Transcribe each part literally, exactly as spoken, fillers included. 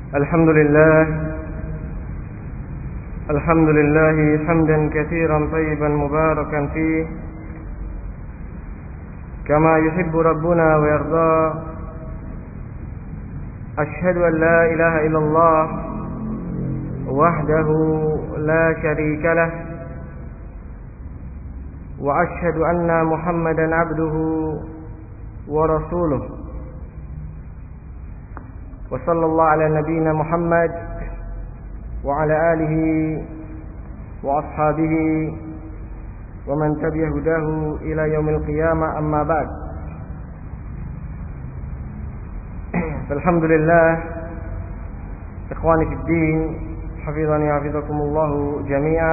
الحمد لله الحمد لله حمدا كثيرا طيبا مباركا فيه كما يحب ربنا ويرضى. أشهد أن لا إله إلا الله وحده لا شريك له وأشهد أن محمدا عبده ورسوله وصلى الله على نبينا محمد وعلى آله وأصحابه ومن تبع هداه إلى يوم القيامة. أما بعد، فالحمد لله إخواني في الدين حفظني وحفظكم الله جميعا.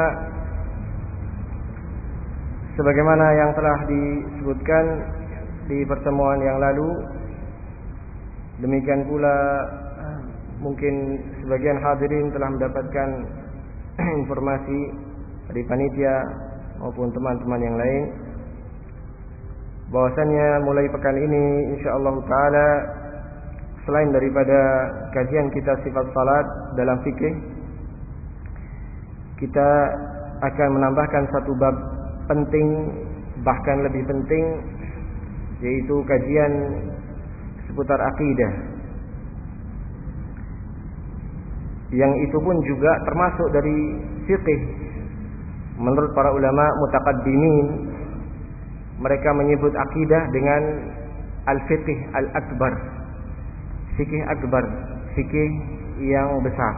Sebagaimana yang telah disebutkan di pertemuan yang lalu, demikian pula mungkin sebagian hadirin telah mendapatkan informasi dari panitia maupun teman-teman yang lain bahwasannya mulai pekan ini insyaallah taala, selain daripada kajian kita sifat salat dalam fikih, kita akan menambahkan satu bab penting, bahkan lebih penting, yaitu kajian seputar akidah, yang itu pun juga termasuk dari fiqh. Menurut para ulama mutaqaddimin, mereka menyebut akidah dengan al-fiqh al-akbar, fikih akbar, fikih yang besar.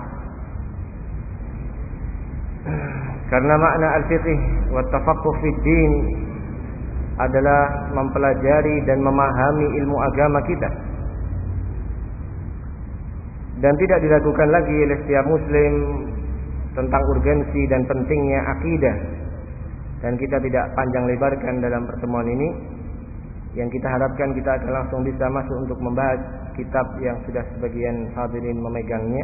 Karena makna al-fiqh wa tafaqquh fid din adalah mempelajari dan memahami ilmu agama kita, dan tidak diragukan lagi oleh setiap muslim tentang urgensi dan pentingnya akidah. Dan kita tidak panjang lebarkan dalam pertemuan ini. Yang kita harapkan, kita akan langsung bisa masuk untuk membahas kitab yang sudah sebagian hadirin memegangnya.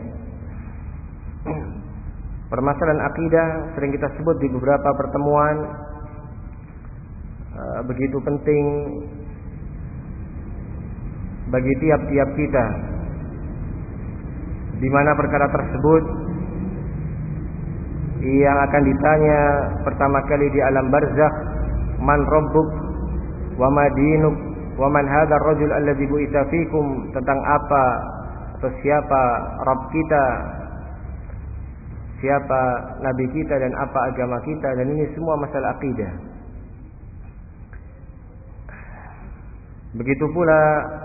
Permasalahan akidah sering kita sebut di beberapa pertemuan, uh, begitu penting bagi tiap-tiap kita, di mana perkara tersebut yang akan ditanya pertama kali di alam barzakh, man rabbuk wa ma dinuk wa man hadzal rajul alladzi bu'itsa fikum, tentang apa atau siapa Rabb kita, siapa nabi kita, dan apa agama kita. Dan ini semua masalah akidah. Begitu pula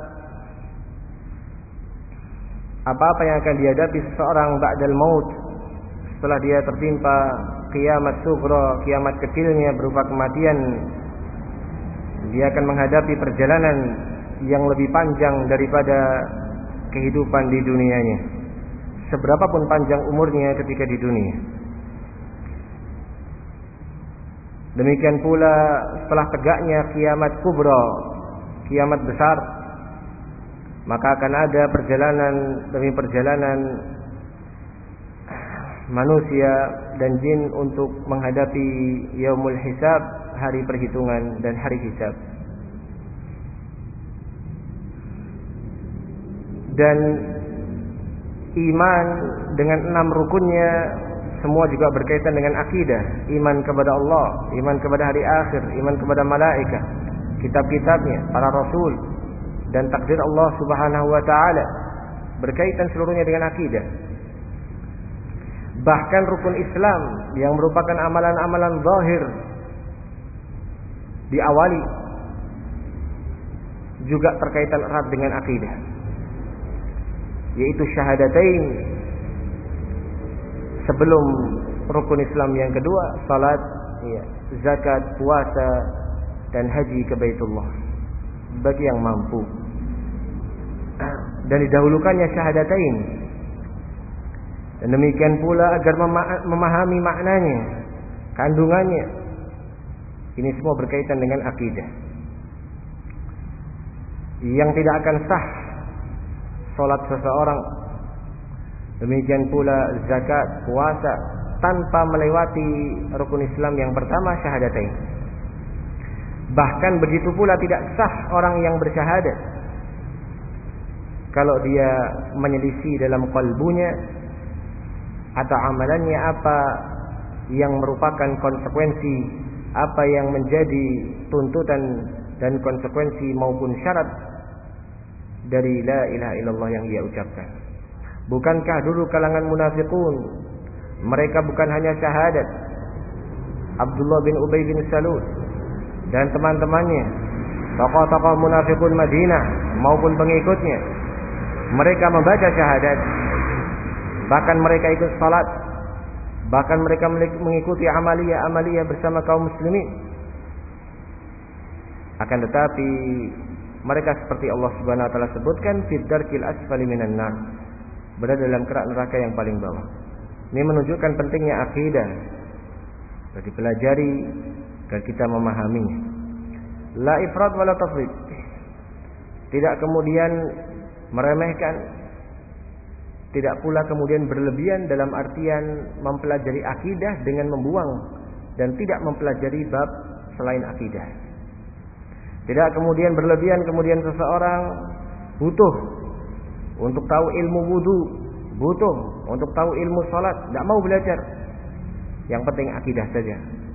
apa-apa yang akan dihadapi seseorang ba'dal maut, setelah dia tertimpa kiamat sughra, kiamat kecilnya berupa kematian. Dia akan menghadapi perjalanan yang lebih panjang daripada kehidupan di dunianya, seberapapun panjang umurnya ketika di dunia. Demikian pula setelah tegaknya kiamat kubra, kiamat besar, maka akan ada perjalanan demi perjalanan manusia dan jin untuk menghadapi yaumul hisab, hari perhitungan dan hari hisab. Dan iman dengan enam rukunnya semua juga berkaitan dengan akidah. Iman kepada Allah, iman kepada hari akhir, iman kepada malaikat, kitab-kitabnya, para rasul, dan takdir Allah subhanahu wa ta'ala, berkaitan seluruhnya dengan akidah. Bahkan rukun Islam yang merupakan amalan-amalan zahir diawali juga terkaitan erat dengan akidah, yaitu syahadatain. Sebelum rukun Islam yang kedua, salat, ya, zakat, puasa, dan haji ke Baitullah bagi yang mampu. Dan didahulukannya syahadatain. Dan demikian pula agar memahami maknanya, kandungannya. Ini semua berkaitan dengan akidah. Yang tidak akan sah salat seseorang, demikian pula zakat, puasa, tanpa melewati rukun Islam yang pertama, syahadatain. Bahkan begitu pula tidak sah orang yang bersyahadat kalau dia menyelisih dalam kalbunya atau amalannya apa yang merupakan konsekuensi, apa yang menjadi tuntutan dan konsekuensi maupun syarat dari la ilaha illallah yang dia ucapkan. Bukankah dulu kalangan munafiqun, mereka bukan hanya syahadat, Abdullah bin Ubay bin Salul dan teman-temannya, tokoh-tokoh munafiqun Madinah maupun pengikutnya, mereka membaca syahadat, bahkan mereka ikut salat, bahkan mereka mengikuti amaliyah-amaliyah bersama kaum muslimin. Akan tetapi mereka seperti Allah Subhanahu wa taala sebutkan fid darkil asfali minan nar, berada dalam kerak neraka yang paling bawah. Ini menunjukkan pentingnya akidah, harus dipelajari dan kita memahaminya. La ifrat wala tafrid. Tidak kemudian meremehkan, tidak pula kemudian berlebihan dalam artian mempelajari akidah dengan membuang dan tidak mempelajari bab selain akidah. Tidak kemudian berlebihan, kemudian seseorang butuh untuk tahu ilmu wudu, butuh untuk tahu ilmu salat, tidak mau belajar. Yang penting akidah saja.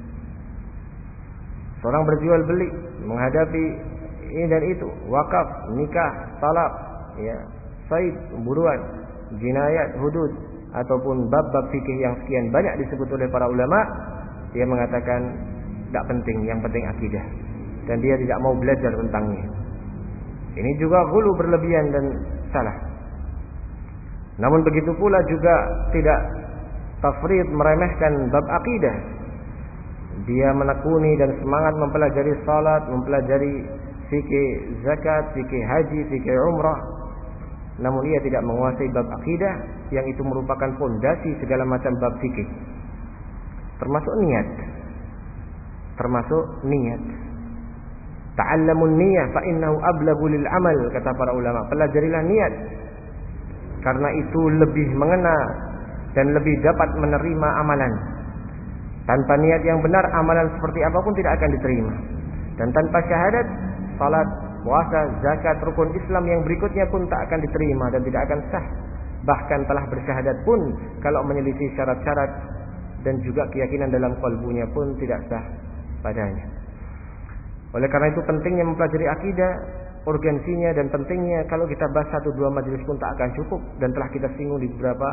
Seorang berjual beli, menghadapi ini dan itu, wakaf, nikah, talak, ya, said, pemburuan, jinayat, hudud, ataupun bab-bab fikih yang sekian banyak disebut oleh para ulama, dia mengatakan tidak penting, yang penting akidah, dan dia tidak mau belajar tentangnya. Ini juga ghulu, berlebihan dan salah. Namun begitu pula juga tidak tafrid, meremehkan bab akidah. Dia menekuni dan semangat mempelajari salat, mempelajari fikih zakat, fikih haji, fikih umrah. Namun ia tidak menguasai bab akidah yang itu merupakan fondasi segala macam bab fikih. Termasuk niat. Termasuk niat. Ta'allamun niyah fa innahu ablaghu lil amal, kata para ulama. Pelajarilah niat, karena itu lebih mengena dan lebih dapat menerima amalan. Tanpa niat yang benar, amalan seperti apapun tidak akan diterima. Dan tanpa syahadat, salat, puasa, zakat, rukun Islam yang berikutnya pun tak akan diterima dan tidak akan sah. Bahkan telah bersyahadat pun, kalau menyelisih syarat-syarat dan juga keyakinan dalam kalbunya pun tidak sah padanya. Oleh karena itu pentingnya mempelajari akidah, urgensinya dan pentingnya. Kalau kita bahas satu dua majelis pun tak akan cukup, dan telah kita singgung di beberapa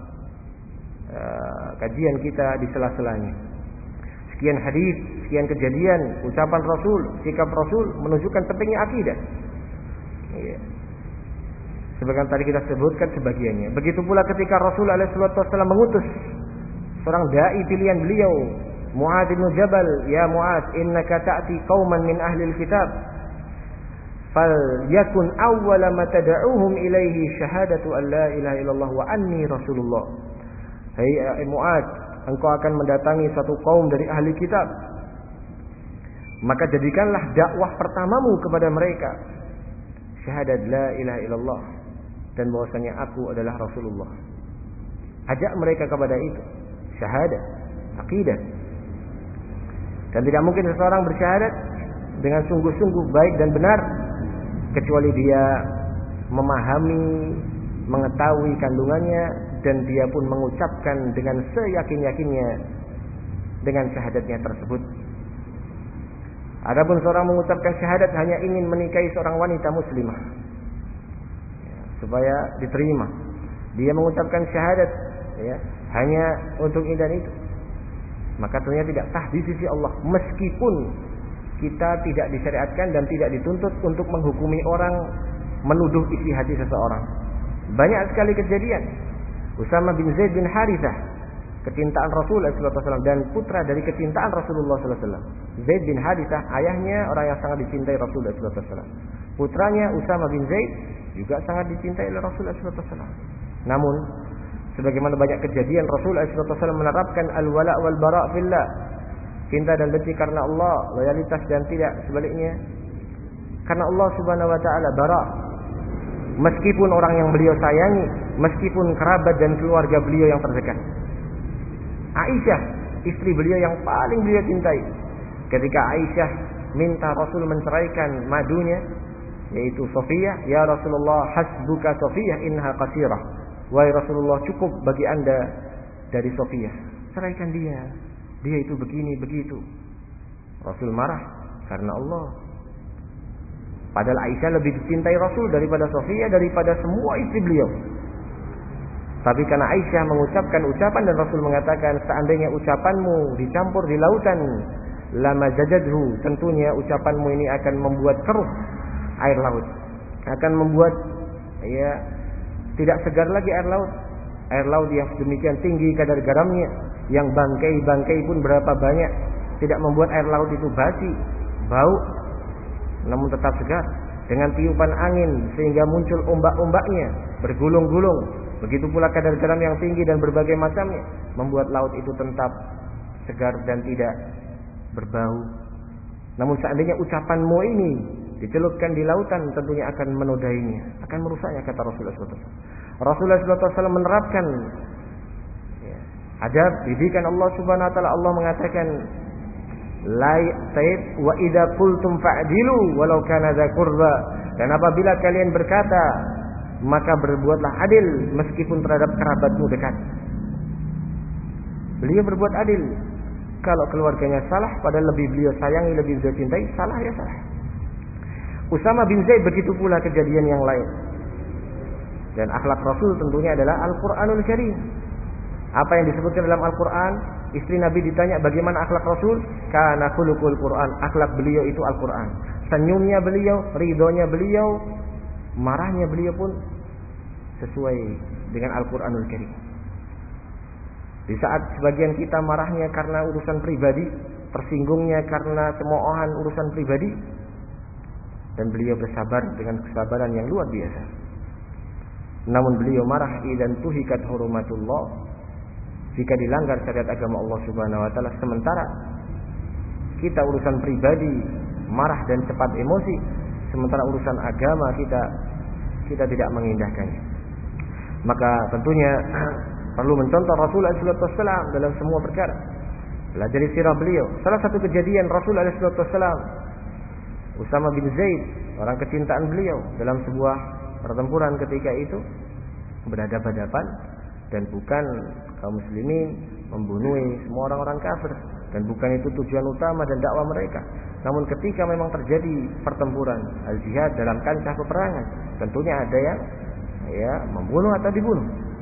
uh, kajian kita di sela-selanya. Sekian hadis, sekian kejadian, ucapan Rasul, sikap Rasul menunjukkan pentingnya akidah. Iya. Sebagaimana tadi kita sebutkan sebagiannya. Begitu pula ketika Rasul alaihi wasallam mengutus seorang dai pilihan beliau, Mu'adz bin Jabal, ya Mu'adz, innaka ta'ti qauman min ahli alkitab, fal yakun awwala ma tad'uuhum ilaihi syahadatu an la ilaha illallah wa anni rasulullah. Hai Mu'adz, engkau akan mendatangi satu kaum dari ahli kitab, maka jadikanlah dakwah pertamamu kepada mereka syahadat la ilaha illallah dan bahwasanya aku adalah Rasulullah. Ajak mereka kepada itu, syahadat, akidah. Dan tidak mungkin seseorang bersyahadat dengan sungguh-sungguh baik dan benar kecuali dia memahami, mengetahui kandungannya, dan dia pun mengucapkan dengan seyakin-yakinnya dengan syahadatnya tersebut. Adapun seorang mengucapkan syahadat hanya ingin menikahi seorang wanita muslimah ya, supaya diterima, dia mengucapkan syahadat ya, hanya untuk ini dan itu, maka ternyata tidak sah di sisi Allah. Meskipun kita tidak disyariatkan dan tidak dituntut untuk menghukumi orang menuduh isi hati seseorang. Banyak sekali kejadian. Usama bin Zaid bin Harithah, kecintaan Rasulullah shallallahu alaihi wasallam dan putra dari kecintaan Rasulullah shallallahu alaihi wasallam. Zaid bin Harithah, ayahnya orang yang sangat dicintai Rasulullah shallallahu alaihi wasallam. Putranya Usama bin Zaid juga sangat dicintai oleh Rasulullah shallallahu alaihi wasallam. Namun sebagaimana banyak kejadian, Rasulullah shallallahu alaihi wasallam menerapkan al-wala wal bara fillah, cinta dan benci karena Allah, loyalitas dan tidak sebaliknya karena Allah subhanahu wa ta'ala, bara. Meskipun orang yang beliau sayangi, meskipun kerabat dan keluarga beliau yang terdekat. Aisyah, istri beliau yang paling beliau cintai, ketika Aisyah minta Rasul menceraikan madunya, yaitu Sofiyah, "Ya Rasulullah, hasbuka Sofiyah innaha qasirah." Wahai Rasulullah, cukup bagi Anda dari Sofiyah. Ceraikan dia. Dia itu begini begitu. Rasul marah karena Allah. Padahal Aisyah lebih dicintai Rasul daripada Sofiyah, daripada semua istri beliau. Tapi karena Aisyah mengucapkan ucapan dan Rasul mengatakan, seandainya ucapanmu dicampur di lautan, lama jajadhu, tentunya ucapanmu ini akan membuat keruh air laut, akan membuat ya tidak segar lagi air laut. Air laut yang sedemikian tinggi kadar garamnya, yang bangkai-bangkai pun berapa banyak, tidak membuat air laut itu basi, bau, namun tetap segar. Dengan tiupan angin sehingga muncul ombak-ombaknya, bergulung-gulung. Begitu pula kadar garam yang tinggi dan berbagai macamnya, membuat laut itu tetap segar dan tidak berbau. Namun seandainya ucapanmu ini dicelupkan di lautan, tentunya akan menodainya, akan merusaknya, kata Rasulullah shallallahu alaihi wasallam. Rasulullah shallallahu alaihi wasallam menerapkan ya, adab didikan Allah Subhanahu wa taala. Allah mengatakan, la taib wa idza qultum fa'dilu walau kana dza qurba. Dan apabila kalian berkata, maka berbuatlah adil meskipun terhadap kerabatmu dekat. Beliau berbuat adil. Kalau keluarganya salah, padahal lebih beliau sayangi, lebih beliau cintai, salah ya salah. Usama bin Zaid begitu pula kejadian yang lain. Dan akhlak Rasul tentunya adalah Al-Quranul Karim. Apa yang disebutkan dalam Al-Quran, istri Nabi ditanya bagaimana akhlak Rasul, kana khuluqul Quran, akhlak beliau itu Al-Quran. Senyumnya beliau, ridhonya beliau, marahnya beliau pun sesuai dengan Al-Quranul Karim. Di saat sebagian kita marahnya karena urusan pribadi, tersinggungnya karena cemoohan urusan pribadi, dan beliau bersabar dengan kesabaran yang luar biasa. Namun beliau marah idzan tuhikat hurumatullah, jika dilanggar syariat agama Allah Subhanahu wa taala. Sementara kita urusan pribadi marah dan cepat emosi, sementara urusan agama kita kita tidak mengindahkannya. Maka tentunya perlu mencontoh Rasulullah shallallahu alaihi wasallam dalam semua perkara. Pelajari sirah beliau. Salah satu kejadian Rasulullah shallallahu alaihi wasallam, Usama bin Zaid, orang kecintaan beliau, dalam sebuah pertempuran ketika itu berhadapan-hadapan, dan bukan kaum muslimin membunuh semua orang-orang kafir, dan bukan itu tujuan utama dan dakwah mereka. Namun ketika memang terjadi pertempuran al-jihad dalam kancah peperangan, tentunya ada yang ya membunuh atau dibunuh.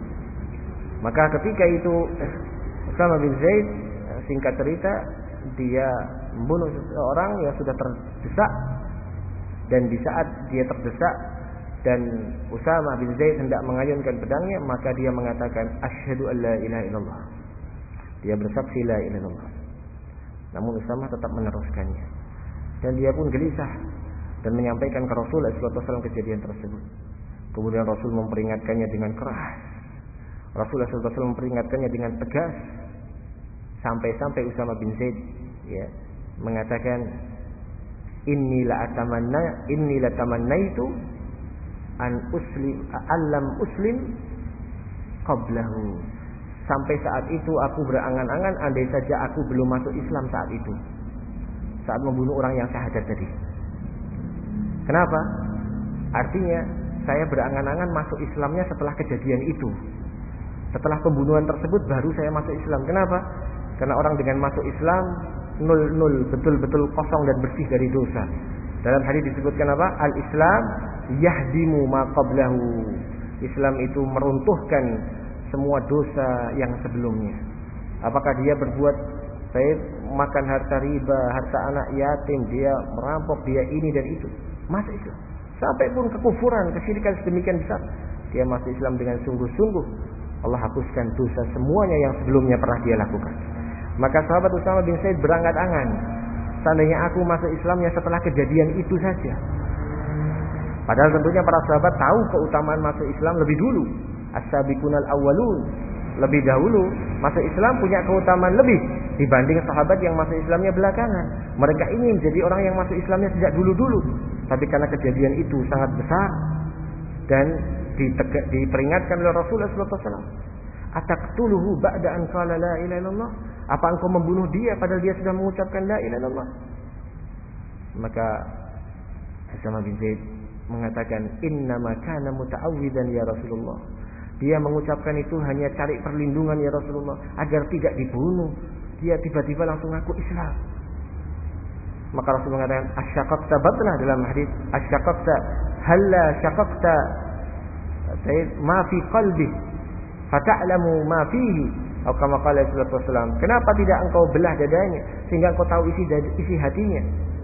Maka ketika itu Usama bin Zaid, singkat cerita, dia membunuh seseorang yang sudah terdesak. Dan di saat dia terdesak dan Usama bin Zaid hendak mengayunkan pedangnya, maka dia mengatakan asyhadu an la ilaha illallah. Dia bersaksi la ilaha illallah. Namun Usama tetap meneruskannya. Dan dia pun gelisah dan menyampaikan ke Rasulullah shallallahu alaihi wasallam kejadian tersebut. Kemudian Rasul memperingatkannya dengan keras. Rasulullah shallallahu alaihi wasallam memperingatkannya dengan tegas. Sampai-sampai Usama bin Zaid ya mengatakan, inni la atamanna inni la tamannaitu an uslim alam uslim qablahu. Sampai saat itu aku berangan-angan andai saja aku belum masuk Islam saat itu, saat membunuh orang yang syahadat tadi. Kenapa? Artinya saya berangan-angan masuk Islamnya setelah kejadian itu. Setelah pembunuhan tersebut baru saya masuk Islam. Kenapa? Karena orang dengan masuk Islam nol nol, betul-betul kosong dan bersih dari dosa. Dalam hadis disebutkan apa? Al-Islam yahdimu ma qablahu. Islam itu meruntuhkan semua dosa yang sebelumnya. Apakah dia berbuat baik, makan harta riba, harta anak yatim, dia merampok, dia ini dan itu, masuk Islam. Sampai pun kekufuran, kesyirikan sedemikian besar, dia masuk Islam dengan sungguh-sungguh. Allah hapuskan dosa semuanya yang sebelumnya pernah dia lakukan. Maka sahabat Usama bin Zaid berangan-angan, seandainya aku masuk Islamnya setelah kejadian itu saja. Padahal tentunya para sahabat tahu keutamaan masuk Islam lebih dulu. As-sabiqunal awwalun, lebih dahulu masuk Islam punya keutamaan lebih dibanding sahabat yang masuk Islamnya belakangan. Mereka ingin jadi orang yang masuk Islamnya sejak dulu-dulu. Tapi karena kejadian itu sangat besar dan diteg- diperingatkan oleh Rasulullah shallallahu alaihi wasallam, ataqtuluhu ba'da an qala la ilaha illallah? Apa engkau membunuh dia padahal dia sudah mengucapkan la ilaha illallah? Maka Usama bin Zaid mengatakan innama kana muta'awwidan ya Rasulullah. Dia mengucapkan itu hanya cari perlindungan ya Rasulullah agar tidak dibunuh. Dia tiba-tiba langsung ngaku Islam. Maka Rasul mengatakan asyaqaqta batna dalam hadis asyaqaqta halla syaqaqta ma fi qalbi fata'lamu ma fihi atau kama qala sallallahu alaihi wasallam. Kenapa tidak engkau belah dadanya sehingga engkau tahu isi isi hatinya?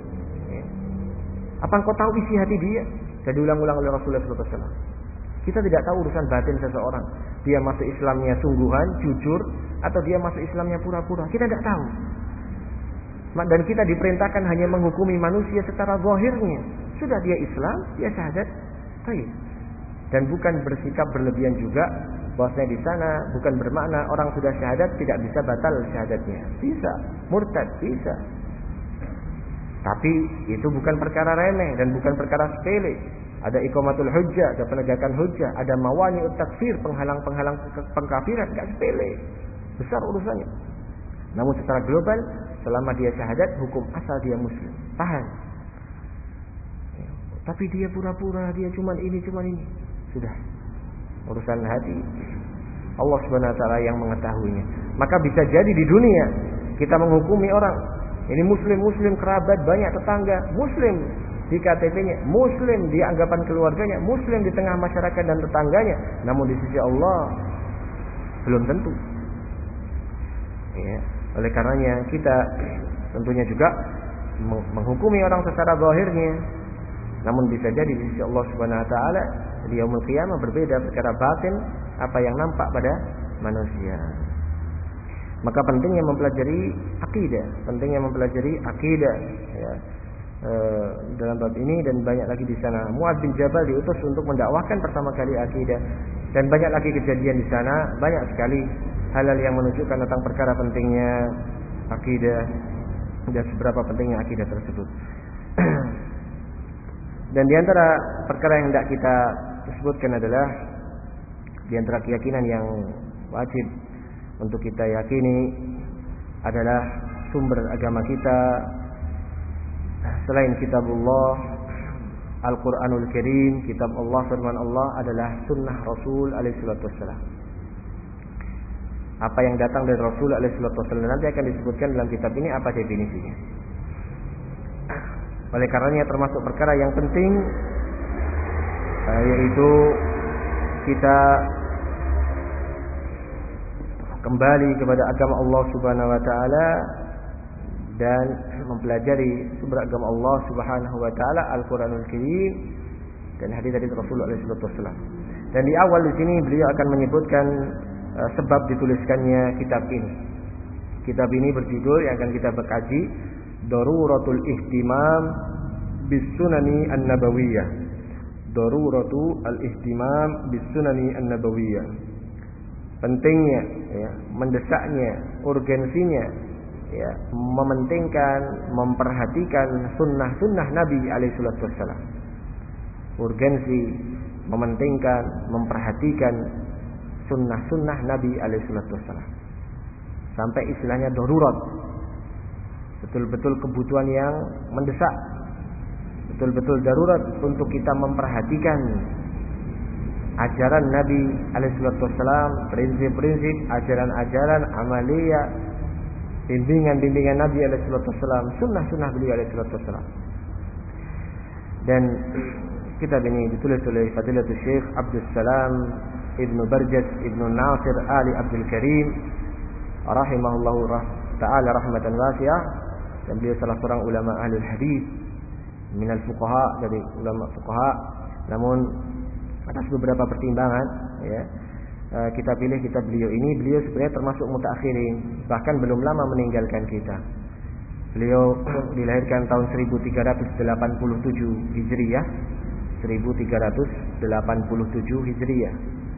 Apa engkau tahu isi hati dia? Dan diulang-ulang oleh Rasulullah sallallahu alaihi wasallam. Kita tidak tahu urusan batin seseorang. Dia masuk Islamnya sungguhan, jujur, atau dia masuk Islamnya pura-pura. Kita tidak tahu. Dan kita diperintahkan hanya menghukumi manusia secara zahirnya. Sudah dia Islam, dia syahadat, baik. Dan bukan bersikap berlebihan juga. Bahwasanya di sana bukan bermakna orang sudah syahadat tidak bisa batal syahadatnya. Bisa, murtad bisa. Tapi itu bukan perkara remeh dan bukan perkara sepele. Ada iqamatul hujjah, ada penegakan hujjah, ada mawani'ut takfir, penghalang-penghalang pengkafiran, enggak sepele. Besar urusannya. Namun secara global, selama dia syahadat, hukum asal dia muslim. Tahan. Ya, tapi dia pura-pura, dia cuman ini, cuman ini. Sudah. Urusan hati Allah Subhanahu wa taala yang mengetahuinya. Maka bisa jadi di dunia kita menghukumi orang, ini muslim-muslim, kerabat, banyak tetangga, muslim di K T P-nya, muslim di anggapan keluarganya, muslim di tengah masyarakat dan tetangganya, namun di sisi Allah belum tentu. Ya, oleh karenanya kita tentunya juga menghukumi orang secara zahirnya, namun bisa jadi di sisi Allah Subhanahu wa taala di yaumul qiyamah berbeda perkara batin apa yang nampak pada manusia. Maka pentingnya mempelajari akidah, pentingnya mempelajari akidah ya, e, dalam bab ini dan banyak lagi di sana. Mu'adz bin Jabal diutus untuk mendakwahkan pertama kali akidah dan banyak lagi kejadian di sana, banyak sekali hal-hal yang menunjukkan tentang perkara pentingnya akidah dan seberapa pentingnya akidah tersebut. Dan di antara perkara yang hendak kita sebutkan adalah di antara keyakinan yang wajib untuk kita yakini adalah sumber agama kita selain kitabullah Al-Quranul Karim, kitab Allah, firman Allah adalah sunnah Rasul alaihi salatu wassalam. Apa yang datang dari Rasul alaihi salatu wassalam nanti akan disebutkan dalam kitab ini apa definisinya. Oleh karenanya termasuk perkara yang penting yaitu kita kembali kepada agama Allah Subhanahu wa taala dan mempelajari sumber agama Allah Subhanahu wa taala Al-Qur'anul Karim dan hadis-hadis Rasulullah sallallahu alaihi wasallam. Dan di awal di sini beliau akan menyebutkan uh, sebab dituliskannya kitab ini. Kitab ini berjudul yang akan kita berkaji Daruratul Ihtimam bis Sunani An-Nabawiyah. Daruratu al-ihtimam bis Sunani An-Nabawiyah. Pentingnya ya, mendesaknya, urgensinya ya, mementingkan, memperhatikan sunnah-sunnah Nabi alaihi salatu wassalam. Urgensi mementingkan, memperhatikan sunnah-sunnah Nabi alaihi salatu wassalam. Sampai istilahnya darurat. Betul-betul kebutuhan yang mendesak. Betul-betul darurat untuk kita memperhatikan ajaran Nabi alaihi salatu wassalam, prinsip-prinsip, ajaran-ajaran, amaliyah, bimbingan-bimbingan Nabi alaihi salatu wassalam, sunnah-sunnah beliau alaihi salatu wassalam. Dan kitab ini ditulis oleh Fadilatul Syekh Abdul Salam Ibnu Barjas Ibnu Nasir Ali Abdul Karim rahimahullahu ta'ala rahmatan wasi'ah, dan beliau salah seorang ulama ahlul hadis minal fuqaha, dari ulama fuqaha. Namun atas beberapa pertimbangan ya, kita pilih kitab beliau ini. Beliau sebenarnya termasuk mutaakhirin, bahkan belum lama meninggalkan kita. Beliau dilahirkan tahun seribu tiga ratus delapan puluh tujuh Hijriah, seribu tiga ratus delapan puluh tujuh Hijriah,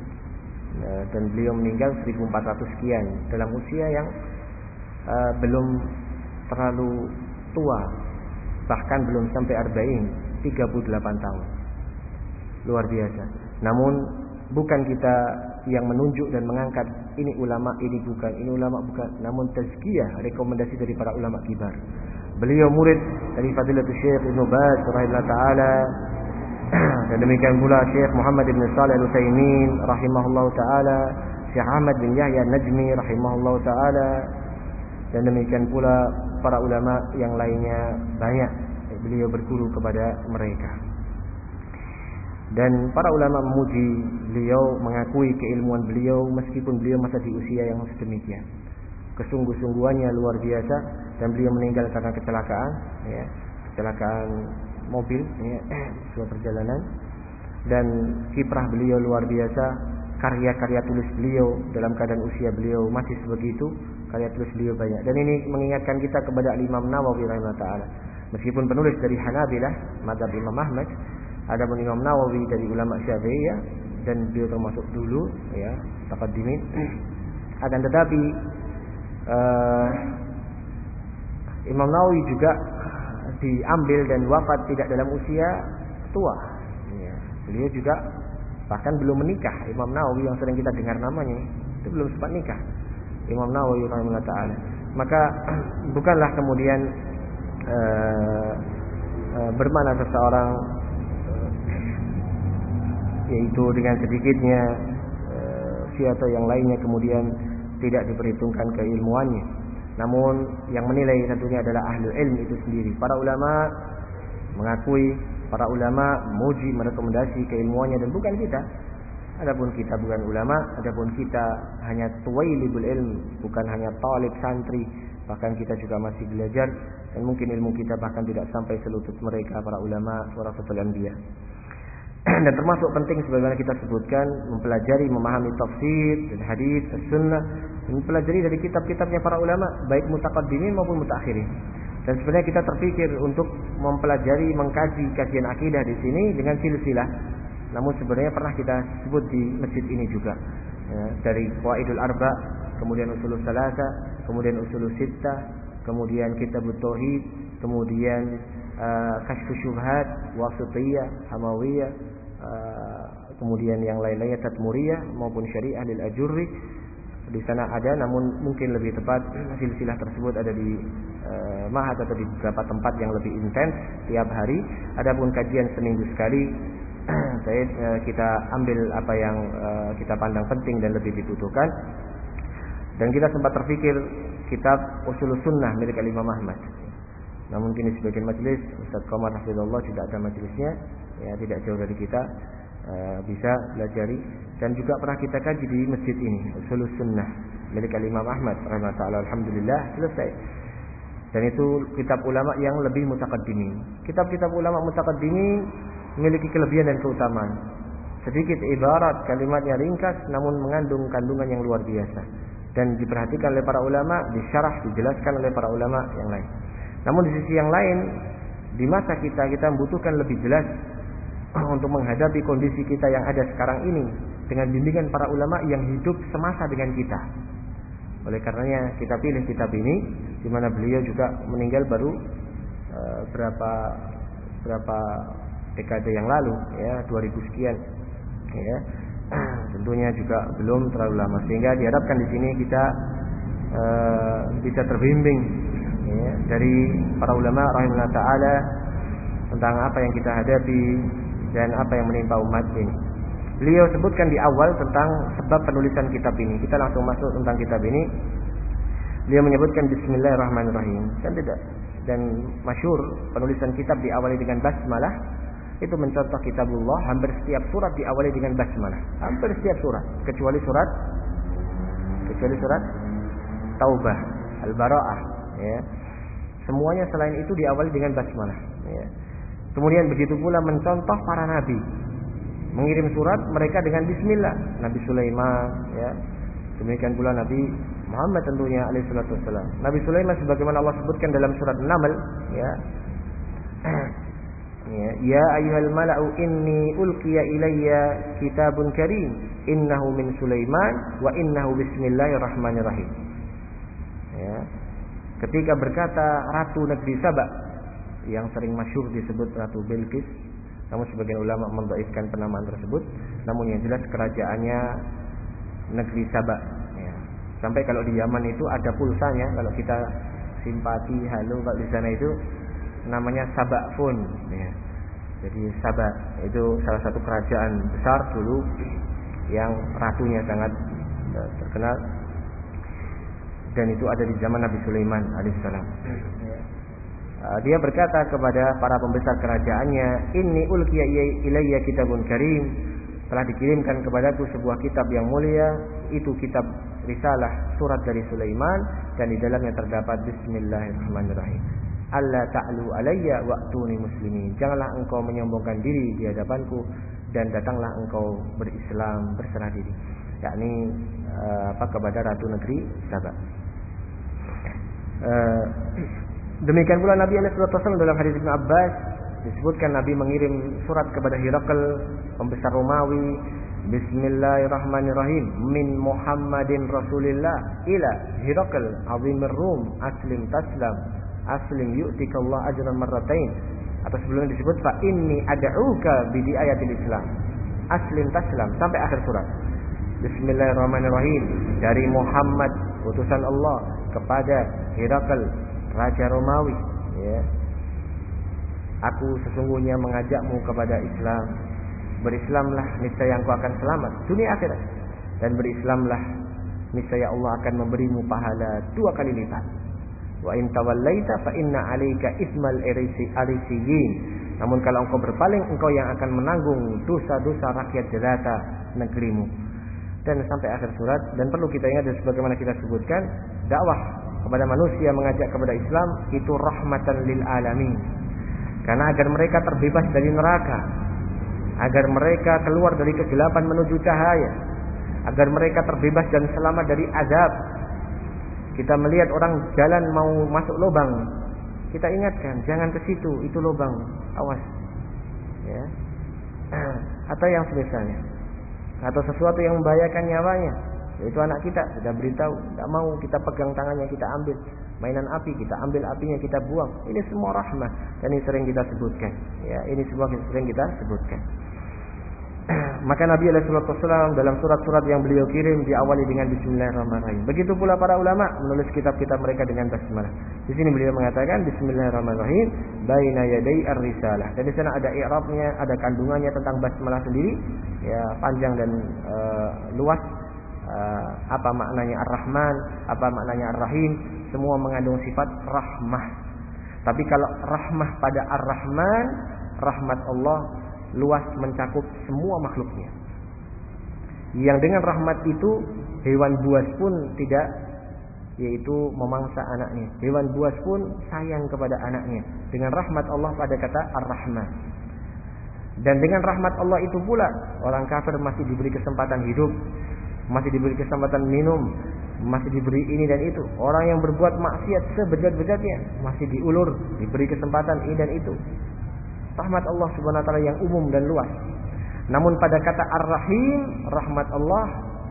dan beliau meninggal seribu empat ratus sekian, dalam usia yang uh, belum terlalu tua, bahkan belum sampai arba'in, tiga puluh delapan tahun. Luar biasa. Namun bukan kita yang menunjuk dan mengangkat ini ulama, ini bukan, ini ulama bukan, namun tazkiyah, rekomendasi dari para ulama kibar. Beliau murid dari Fadilatul Syekh Ibnu Baz rahimahullah taala, Dan demikian pula Syekh Muhammad bin Shalih Al-Utsaimin rahimahullahu taala, Syekh Ahmad bin Yahya An-Najmi rahimahullahu taala, dan demikian pula para ulama yang lainnya banyak beliau berguru kepada mereka. Dan para ulama memuji beliau, mengakui keilmuan beliau meskipun beliau masih di usia yang sedemikian. Kesungguh-sungguhannya luar biasa, dan beliau meninggal karena kecelakaan, ya, kecelakaan mobil, ya, sebuah perjalanan. Dan kiprah beliau luar biasa, karya-karya tulis beliau dalam keadaan usia beliau masih sebegitu, karya tulis beliau banyak. Dan ini mengingatkan kita kepada Imam Nawawi rahimahullah taala. Meskipun penulis dari Hanabilah, mazhab Imam Ahmad, adapun Imam Nawawi dari ulama Syafi'iyah, dan beliau termasuk dulu, ya, taqaddimin. Akan tetapi uh, Imam Nawawi juga diambil dan wafat tidak dalam usia tua. Ya, beliau juga bahkan belum menikah. Imam Nawawi yang sering kita dengar namanya itu belum sempat nikah. Imam Nawawi rahimahullah taala. Maka bukanlah kemudian uh, uh, bermana seseorang uh, yaitu dengan sedikitnya uh, si atau yang lainnya kemudian tidak diperhitungkan keilmuannya. Namun yang menilai tentunya adalah ahlul ilm itu sendiri. Para ulama mengakui, para ulama memuji, merekomendasi keilmuannya, dan bukan kita. Adapun kita bukan ulama, adapun kita hanya tuwailibul ilm, bukan hanya talib santri, bahkan kita juga masih belajar, dan mungkin ilmu kita bahkan tidak sampai selutut mereka para ulama warasatul anbiya. Dan termasuk penting sebagaimana kita sebutkan, mempelajari, memahami tafsir dan hadis, as-sunnah, mempelajari dari kitab-kitabnya para ulama, baik mutaqaddimin maupun mutaakhirin. Dan sebenarnya kita terpikir untuk mempelajari, mengkaji kajian akidah di sini dengan silsilah. Namun sebenarnya pernah kita sebut di masjid ini juga, ya, dari Qawaidul Arba, kemudian Ushulus Salasa, kemudian Ushulus Sittah, kemudian Kitabut Tauhid, kemudian uh, Kashfus Syubhat, Wasithiyah, Hamawiyah, uh, kemudian yang lain-lainnya Tadmuriyah maupun Syariah lil Ajurri. Di sana ada, namun mungkin lebih tepat silsilah tersebut ada di uh, Mahat atau di beberapa tempat yang lebih intens tiap hari. Adapun kajian seminggu sekali, saya uh, kita ambil apa yang uh, kita pandang penting dan lebih dibutuhkan. Dan kita sempat terpikir kitab Ushulus Sunnah milik Imam Ahmad. Namun mungkin di sebagian majelis Ustaz Qamar hafizahullah juga ada majelisnya, ya, tidak jauh dari kita, uh, bisa belajari. Dan juga pernah kita kaji di masjid ini Ushulus Sunnah milik Imam Ahmad rahimahullah taala. Alhamdulillah selesai. Dan itu kitab ulama yang lebih mutaqaddimin. Kitab-kitab ulama mutaqaddimin memiliki kelebihan dan keutamaan. Sedikit ibarat, kalimatnya ringkas namun mengandung kandungan yang luar biasa. Dan diperhatikan oleh para ulama, disyarah, dijelaskan oleh para ulama yang lain. Namun di sisi yang lain, di masa kita kita membutuhkan lebih jelas untuk menghadapi kondisi kita yang ada sekarang ini dengan bimbingan para ulama yang hidup semasa dengan kita. Oleh karenanya kita pilih kitab ini, di mana beliau juga meninggal baru uh, berapa berapa dekade yang lalu, ya, dua ribu sekian, ya. Tentunya juga belum terlalu lama, sehingga diharapkan di sini kita uh, bisa terbimbing, ya, dari para ulama rahimahullah taala tentang apa yang kita hadapi dan apa yang menimpa umat ini. Beliau sebutkan di awal tentang sebab penulisan kitab ini. Kita langsung masuk tentang kitab ini. Beliau menyebutkan Bismillahirrahmanirrahim. Dan tidak dan masyhur penulisan kitab diawali dengan basmalah. Itu mencontoh kitabullah. Hampir setiap surat diawali dengan basmalah. Hampir setiap surat, kecuali surat kecuali surat Taubah, Al-Bara'ah, ya. Semuanya selain itu diawali dengan basmalah, ya. Kemudian begitu pula mencontoh para nabi. Mengirim surat mereka dengan bismillah. Nabi Sulaiman, ya. Demikian pula Nabi Muhammad tentunya alaihi salatu wassalam. Nabi Sulaiman sebagaimana Allah sebutkan dalam surat Naml, ya. Ya, ya ayyuhal mala'u inni ulqiya ilayya kitabun karim innahu min Sulaiman wa innahu bismillahirrahmanirrahim. Ya. Ketika berkata Ratu Negeri Saba yang sering masyhur disebut Ratu Bilqis, namun sebagian ulama mendhaifkan penamaan tersebut. Namun yang jelas kerajaannya negeri Saba, ya. Sampai kalau di Yaman itu ada pulsanya, kalau kita simpati halo kalau di sana itu namanya Sabafun, ya. Jadi Saba itu salah satu kerajaan besar dulu yang ratunya sangat terkenal, dan itu ada di zaman Nabi Sulaiman alaihissalam. Dia berkata kepada para pembesar kerajaannya, "Inni ulqiya ilayya kitabun karim." Telah dikirimkan kepadaku sebuah kitab yang mulia, itu kitab risalah, surat dari Sulaiman, dan di dalamnya terdapat bismillahirrahmanirrahim. Alla ta'lu alayya wa'tuni muslimin. Janganlah engkau menyombongkan diri di hadapanku, dan datanglah engkau berislam, berserah diri. Yakni uh, apa kepada ratu negeri Saba. Uh, demikian pula Nabi alaihi wasallam dalam hadis Ibnu Abbas disebutkan Nabi mengirim surat kepada Hirakal, pembesar Romawi, bismillahirrahmanirrahim, min Muhammadin Rasulillah ila Hirakal azimir Rum aslim taslam aslim yu'tikallah ajran marratain. Atau sebelumnya disebut fa inni ad'uka bi ayatil Islam aslim taslam sampai akhir surat. Bismillahirrahmanirrahim, dari Muhammad utusan Allah kepada Hirakal raja Romawi, ya. Aku sesungguhnya mengajakmu kepada Islam. Berislamlah, niscaya engkau akan selamat dunia akhirat, dan berislamlah, niscaya Allah akan memberimu pahala dua kali lipat. Wa in tawallaita fa inna 'alaika ismal arisiyin. Namun kalau engkau berpaling, engkau yang akan menanggung dosa-dosa rakyat jelata negerimu. Dan sampai akhir surat. Dan perlu kita ingat, sebagaimana kita sebutkan, dakwah kepada manusia, mengajak kepada Islam itu rahmatan lil alamin. Karena agar mereka terbebas dari neraka, agar mereka keluar dari kegelapan menuju cahaya, agar mereka terbebas dan selamat dari azab. Kita melihat orang jalan mau masuk lubang, kita ingatkan, jangan ke situ, itu lubang, awas, ya. Atau yang semisalnya, atau sesuatu yang membahayakan nyawanya, yaitu anak kita sudah beritahu, tidak mau, kita pegang tangannya, kita ambil mainan api, kita ambil apinya, kita buang. Ini semua rahmah, dan ini sering kita sebutkan, ya. Ini semua sering kita sebutkan. Maka Nabi alaihi wasallam dalam surat-surat yang beliau kirim diawali dengan bismillahirrahmanirrahim. Begitu pula para ulama menulis kitab-kitab mereka dengan basmalah. Di sini beliau mengatakan bismillahirrahmanirrahim baina yaday ar-risalah. Dan di sana ada i'rabnya, ada kandungannya tentang basmalah sendiri, ya, panjang dan uh, luas. Uh, apa maknanya ar-Rahman, apa maknanya ar-Rahim, semua mengandung sifat rahmah. Tapi kalau rahmah pada ar-Rahman, rahmat Allah luas mencakup semua makhluknya. Yang dengan rahmat itu hewan buas pun tidak, yaitu memangsa anaknya. Hewan buas pun sayang kepada anaknya. Dengan rahmat Allah pada kata ar-Rahman. Dan dengan rahmat Allah itu pula orang kafir masih diberi kesempatan hidup, masih diberi kesempatan minum, masih diberi ini dan itu. Orang yang berbuat maksiat sebejat-bejatnya masih diulur, diberi kesempatan ini dan itu. Rahmat Allah subhanahu wa ta'ala yang umum dan luas. Namun pada kata ar-Rahim, rahmat Allah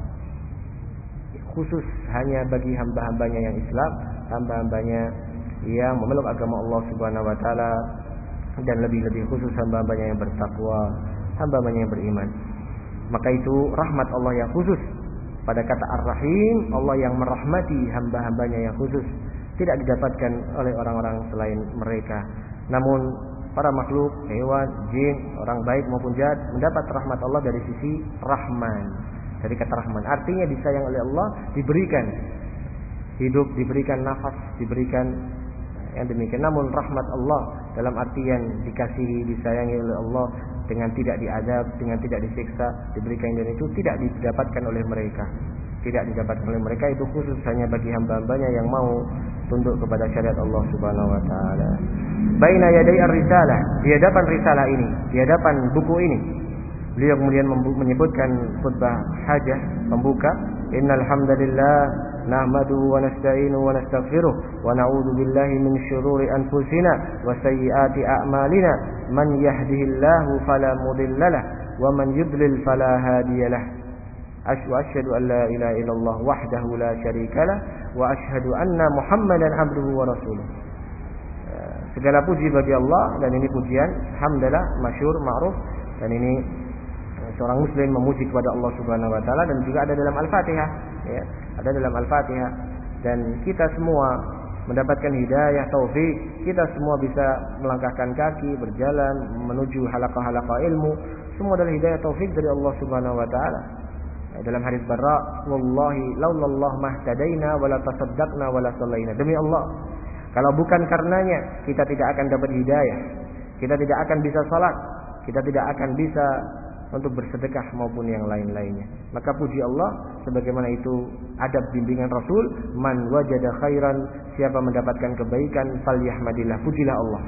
khusus hanya bagi hamba-hambanya yang Islam, hamba-hambanya yang memeluk agama Allah subhanahu wa ta'ala, dan lebih-lebih khusus hamba-hambanya yang bertakwa, hamba-hambanya yang beriman. Maka itu rahmat Allah yang khusus. Pada kata ar-Rahim, Allah yang merahmati hamba-hambanya yang khusus, tidak didapatkan oleh orang-orang selain mereka. Namun para makhluk, hewan, jin, orang baik maupun jahat mendapat rahmat Allah dari sisi Rahman. Dari kata Rahman, artinya disayang oleh Allah, diberikan hidup, diberikan nafas, diberikan yang demikian. Namun rahmat Allah dalam artian dikasihi, disayangi oleh Allah dengan tidak diazab, dengan tidak disiksa, diberikan dan itu tidak didapatkan oleh mereka. Tidak didapatkan oleh mereka, itu khusus hanya bagi hamba-hambanya yang mau tunduk kepada syariat Allah Subhanahu wa taala. Baina yaday ar-risalah, di hadapan risalah ini, di hadapan buku ini, beliau kemudian menyebutkan khutbah hajah pembuka, innal hamdalillah nahmaduhu wa nasta'inuhu wa nastaghfiruh wa na'udzu billahi min shururi anfusina wa sayyiati a'malina man yahdihillahu fala mudhillalah wa man yudlil fala hadiyalah. Asyhadu an la ilaha illallah wahdahu la syarikalah wa asyhadu anna Muhammadan abduhu wa rasuluh. Segala puji bagi Allah, dan ini pujian hamdalah masyhur ma'ruf, dan ini seorang muslim memuji kepada Allah Subhanahu wa taala, dan juga ada dalam Al-Fatihah, ya, ada dalam Al-Fatihah. Dan kita semua mendapatkan hidayah, taufik, kita semua bisa melangkahkan kaki, berjalan menuju halaqah-halaqah ilmu. Semua adalah hidayah taufik dari Allah Subhanahu wa taala. Dalam hadis Barra, wallahi laulallah mahtadaina wala tasaddaqna wala sallaina. Demi Allah, kalau bukan karenanya kita tidak akan dapat hidayah, kita tidak akan bisa salat, kita tidak akan bisa untuk bersedekah maupun yang lain-lainnya. Maka puji Allah, sebagaimana itu adab bimbingan Rasul, man wajada khairan, siapa mendapatkan kebaikan falyahmadillah, pujilah Allah.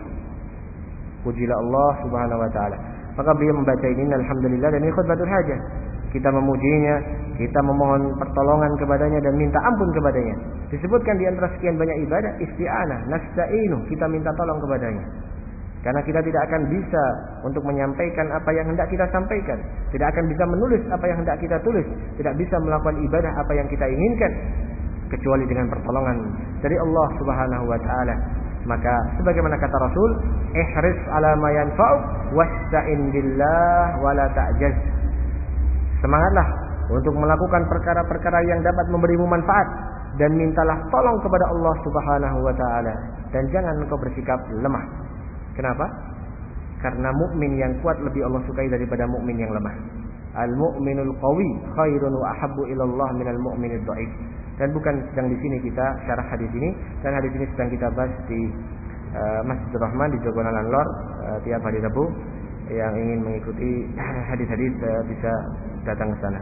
Pujilah Allah Subhanahu wa taala. Maka beliau membaca ini alhamdulillah, dan ini khutbatul hajah. Kita memujinya, kita memohon pertolongan kepadanya dan minta ampun kepadanya. Disebutkan di antara sekian banyak ibadah isti'anah, nasta'inu, kita minta tolong kepadanya. Karena kita tidak akan bisa untuk menyampaikan apa yang hendak kita sampaikan, tidak akan bisa menulis apa yang hendak kita tulis, tidak bisa melakukan ibadah apa yang kita inginkan kecuali dengan pertolongan dari Allah Subhanahu wa taala. Maka sebagaimana kata Rasul, ihris ala ma yanfa'uk wasta'in billah wala ta'jaz. Semangatlah untuk melakukan perkara-perkara yang dapat memberimu manfaat dan mintalah tolong kepada Allah Subhanahu wa taala, dan jangan engkau bersikap lemah. Kenapa? Karena mukmin yang kuat lebih Allah sukai daripada mukmin yang lemah. Al-mu'minul qawi khairun wa ahabbu ila Allah minal mu'minid dha'if. Dan bukan sedang di sini kita syarah hadis ini, dan hadis ini sedang kita bahas di uh, Masjidil Rahman di Jogonalan Lor uh, tiap hari Rabu. Yang ingin mengikuti hadis-hadis uh, bisa datang ke sana.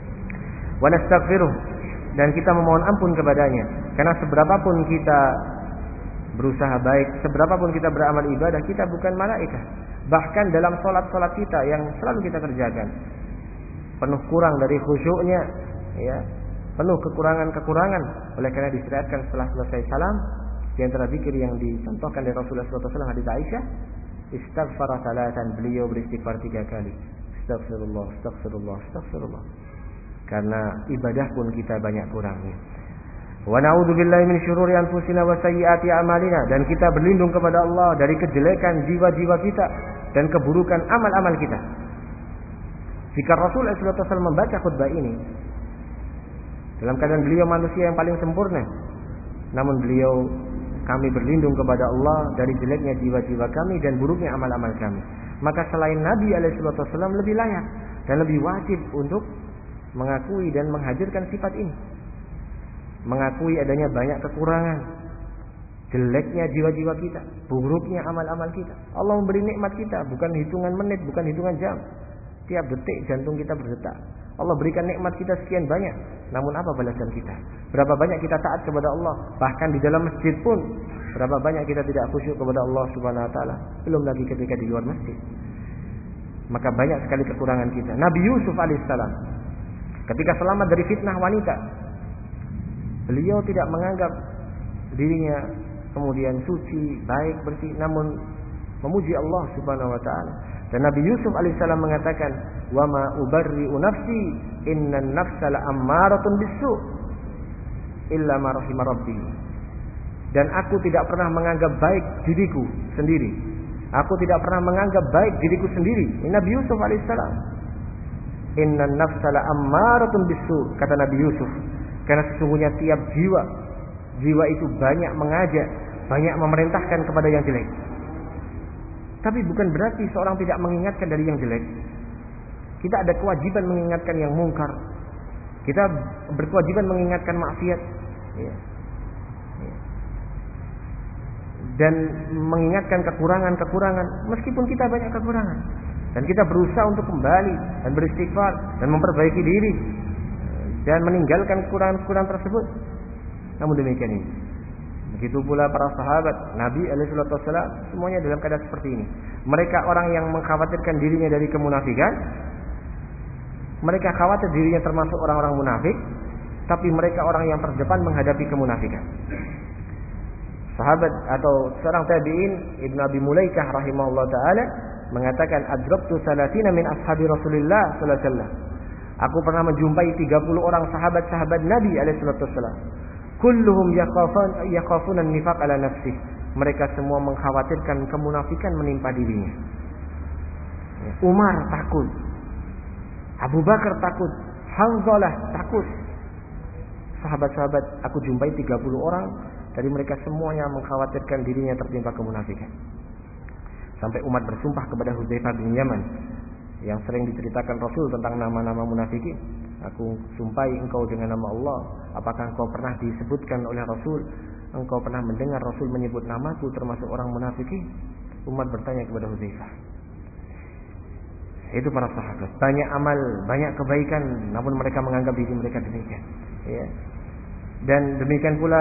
Wa nastaghfiruh, dan kita memohon ampun kepadanya. Karena seberapapun kita berusaha baik, seberapapun kita beramal ibadah, kita bukan malaikat. Bahkan dalam solat-solat kita yang selalu kita kerjakan, penuh kurang dari khusyuknya, ya, penuh kekurangan-kekurangan. Oleh karena disyariatkan setelah selesai salam, di antara zikir yang dicontohkan dari Rasulullah shallallahu alaihi wasallam hadis Aisyah, istighfara salatan, beliau beristighfar tiga kali. Astaghfirullah, astaghfirullah, astaghfirullah. Karena ibadah pun kita banyak kurangnya. Wa na'udzubillahi min syururi anfusina wa sayyiati a'malina, dan kita berlindung kepada Allah dari kejelekan jiwa-jiwa kita dan keburukan amal-amal kita. Jika Rasul sallallahu alaihi wasallam membaca khutbah ini dalam keadaan beliau manusia yang paling sempurna, namun beliau, kami berlindung kepada Allah dari jeleknya jiwa-jiwa kami dan buruknya amal-amal kami. Maka selain Nabi alaihi wasallam lebih layak dan lebih wajib untuk mengakui dan menghadirkan sifat ini. Mengakui adanya banyak kekurangan, jeleknya jiwa-jiwa kita, buruknya amal-amal kita. Allah memberi nikmat kita, bukan hitungan menit, bukan hitungan jam. Tiap detik jantung kita berdetak. Allah berikan nikmat kita sekian banyak, namun apa balasan kita? Berapa banyak kita taat kepada Allah? Bahkan di dalam masjid pun, berapa banyak kita tidak khusyuk kepada Allah Subhanahu wa taala? Belum lagi ketika di luar masjid. Maka banyak sekali kekurangan kita. Nabi Yusuf alaihissalam, ketika selamat dari fitnah wanita, beliau tidak menganggap dirinya kemudian suci, baik, bersih, namun memuji Allah Subhanahu wa taala. Dan Nabi Yusuf alaihissalam mengatakan, "Wa ma ubarri'u nafsi, innan nafsa la'ammaratun bis-su' illa ma rahima rabbi." Dan aku tidak pernah menganggap baik diriku sendiri. Aku tidak pernah menganggap baik diriku sendiri. Ini Nabi Yusuf alaihissalam. Innan nafsa la'ammaratun bis-su', kata Nabi Yusuf. Karena sesungguhnya tiap jiwa, jiwa itu banyak mengajak, banyak memerintahkan kepada yang jelek. Tapi bukan berarti seorang tidak mengingatkan dari yang jelek. Kita ada kewajiban mengingatkan yang mungkar. Kita berkewajiban mengingatkan maksiat, ya. Ya. Dan mengingatkan kekurangan-kekurangan, meskipun kita banyak kekurangan. Dan kita berusaha untuk kembali dan beristighfar dan memperbaiki diri dan meninggalkan kekurangan-kekurangan tersebut. Namun demikian ini, begitu pula para sahabat Nabi alaihi wasallam, semuanya dalam keadaan seperti ini. Mereka orang yang mengkhawatirkan dirinya dari kemunafikan. Mereka khawatir dirinya termasuk orang-orang munafik, tapi mereka orang yang terdepan menghadapi kemunafikan. Sahabat atau seorang tabi'in Ibnu Abi Mulaikah rahimahullah taala mengatakan, adraktu salatina min ashabi Rasulillah sallallahu alaihi wasallam. Aku pernah menjumpai tiga puluh orang sahabat-sahabat Nabi alaihi wasallam. Kulluhum yakhafun yakhafuna an-nifaq ala nafsi. Mereka semua mengkhawatirkan kemunafikan menimpa dirinya. Umar takut, Abu Bakar takut, Hanzalah takut. Sahabat-sahabat aku jumpai tiga puluh orang dari mereka semuanya mengkhawatirkan dirinya tertimpa kemunafikan. Sampai umat bersumpah kepada Hudzaifah bin Yaman yang sering diceritakan Rasul tentang nama-nama munafikin. Aku sumpahi engkau dengan nama Allah, apakah engkau pernah disebutkan oleh Rasul? Engkau pernah mendengar Rasul menyebut namaku termasuk orang munafikin? Umat bertanya kepada Hudzaifah. Itu para sahabat, banyak amal, banyak kebaikan, namun mereka menganggap diri mereka demikian. Ya. Dan demikian pula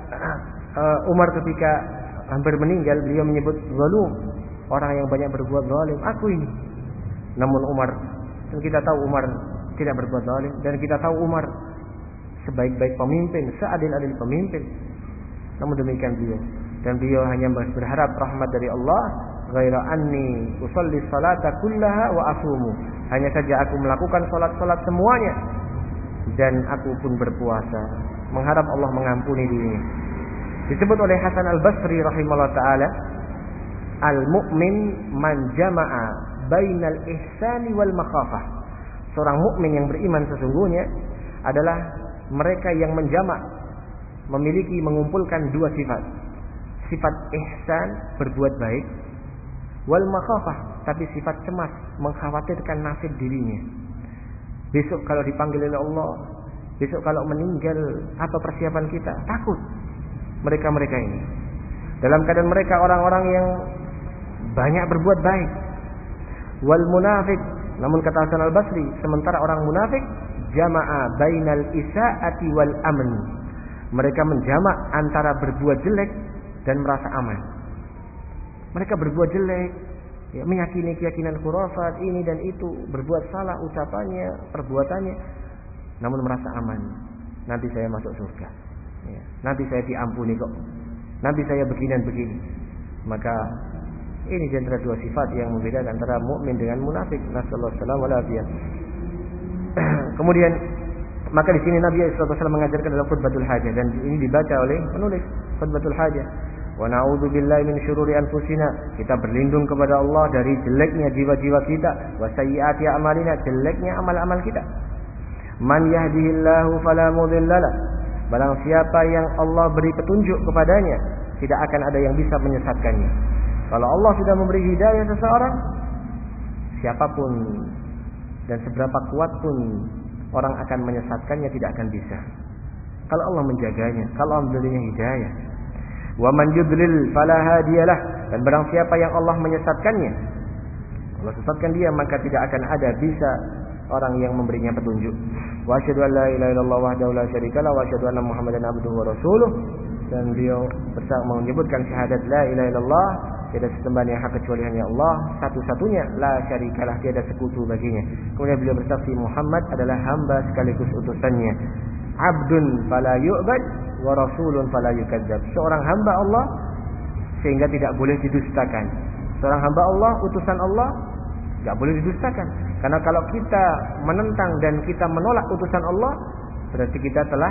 uh, Umar ketika hampir meninggal, beliau menyebut zalum, orang yang banyak berbuat zalim, aku ini. Namun Umar, dan kita tahu Umar tidak berbuat zalim, dan kita tahu Umar sebaik-baik pemimpin, seadil-adil pemimpin. Namun demikian beliau, dan beliau hanya berharap rahmat dari Allah. Ghaira anni usalli salata kullaha wa asumu. Hanya saja aku melakukan salat-salat semuanya dan aku pun berpuasa, mengharap Allah mengampuni dirinya. Disebut oleh Hasan Al-Basri rahimahullah taala, al-mu'min man jama'a bainal ihsani wal makhafah. Seorang mukmin yang beriman sesungguhnya adalah mereka yang menjamak, memiliki mengumpulkan dua sifat. Sifat ihsan, berbuat baik, wal makhafah, tapi sifat cemas, mengkhawatirkan nasib dirinya. Besok kalau dipanggil oleh Allah, besok kalau meninggal, apa persiapan kita? Takut. Mereka-mereka ini dalam keadaan mereka orang-orang yang banyak berbuat baik. Wal munafik, namun kata Hasan Al-Basri, sementara orang munafik jama'a bainal isaati wal amn. Mereka menjamak antara berbuat jelek dan merasa aman. Mereka berbuat jelek, ya, meyakini keyakinan khurafat ini dan itu, berbuat salah ucapannya, perbuatannya, namun merasa aman. Nanti saya masuk surga, ya, nanti saya diampuni kok, nanti saya begini dan begini. Maka ini di antara dua sifat yang membedakan antara mukmin dengan munafik. Nasallahu alaihi wasallam. Kemudian maka di sini Nabi sallallahu alaihi wasallam mengajarkan dalam khutbatul hajah, dan ini dibaca oleh penulis khutbatul hajah. Wa na'udzu billahi min syururi anfusina. Kita berlindung kepada Allah dari jeleknya jiwa-jiwa kita, wa sayyiati a'malina, jeleknya amal-amal kita. Man yahdihillahu fala mudhillalah. Barang siapa yang Allah beri petunjuk kepadanya, tidak akan ada yang bisa menyesatkannya. Kalau Allah sudah memberi hidayah seseorang, siapapun dan seberapa kuat pun orang akan menyesatkannya tidak akan bisa. Kalau Allah menjaganya, kalau Allah memberinya hidayah. Wa man yudlil fala hadiyalah, dan barang siapa yang Allah menyesatkannya, Allah sesatkan dia, maka tidak akan ada bisa orang yang memberinya petunjuk. Wa asyhadu an la ilaha illallah wahdahu la syarikalah wa asyhadu anna Muhammadan abduhu wa rasuluh. Dan beliau bersama menyebutkan syahadat la ilaha illallah, tiada sembahan yang hak kecuali hanya Allah satu-satunya, la syarikalah, tiada sekutu baginya. Kemudian beliau bersaksi Muhammad adalah hamba sekaligus utusannya. Abdun fala yu'bad wa rasulun fala yukadzdzab. Seorang hamba Allah sehingga tidak boleh didustakan. Seorang hamba Allah, utusan Allah, tidak boleh didustakan. Karena kalau kita menentang dan kita menolak utusan Allah, berarti kita telah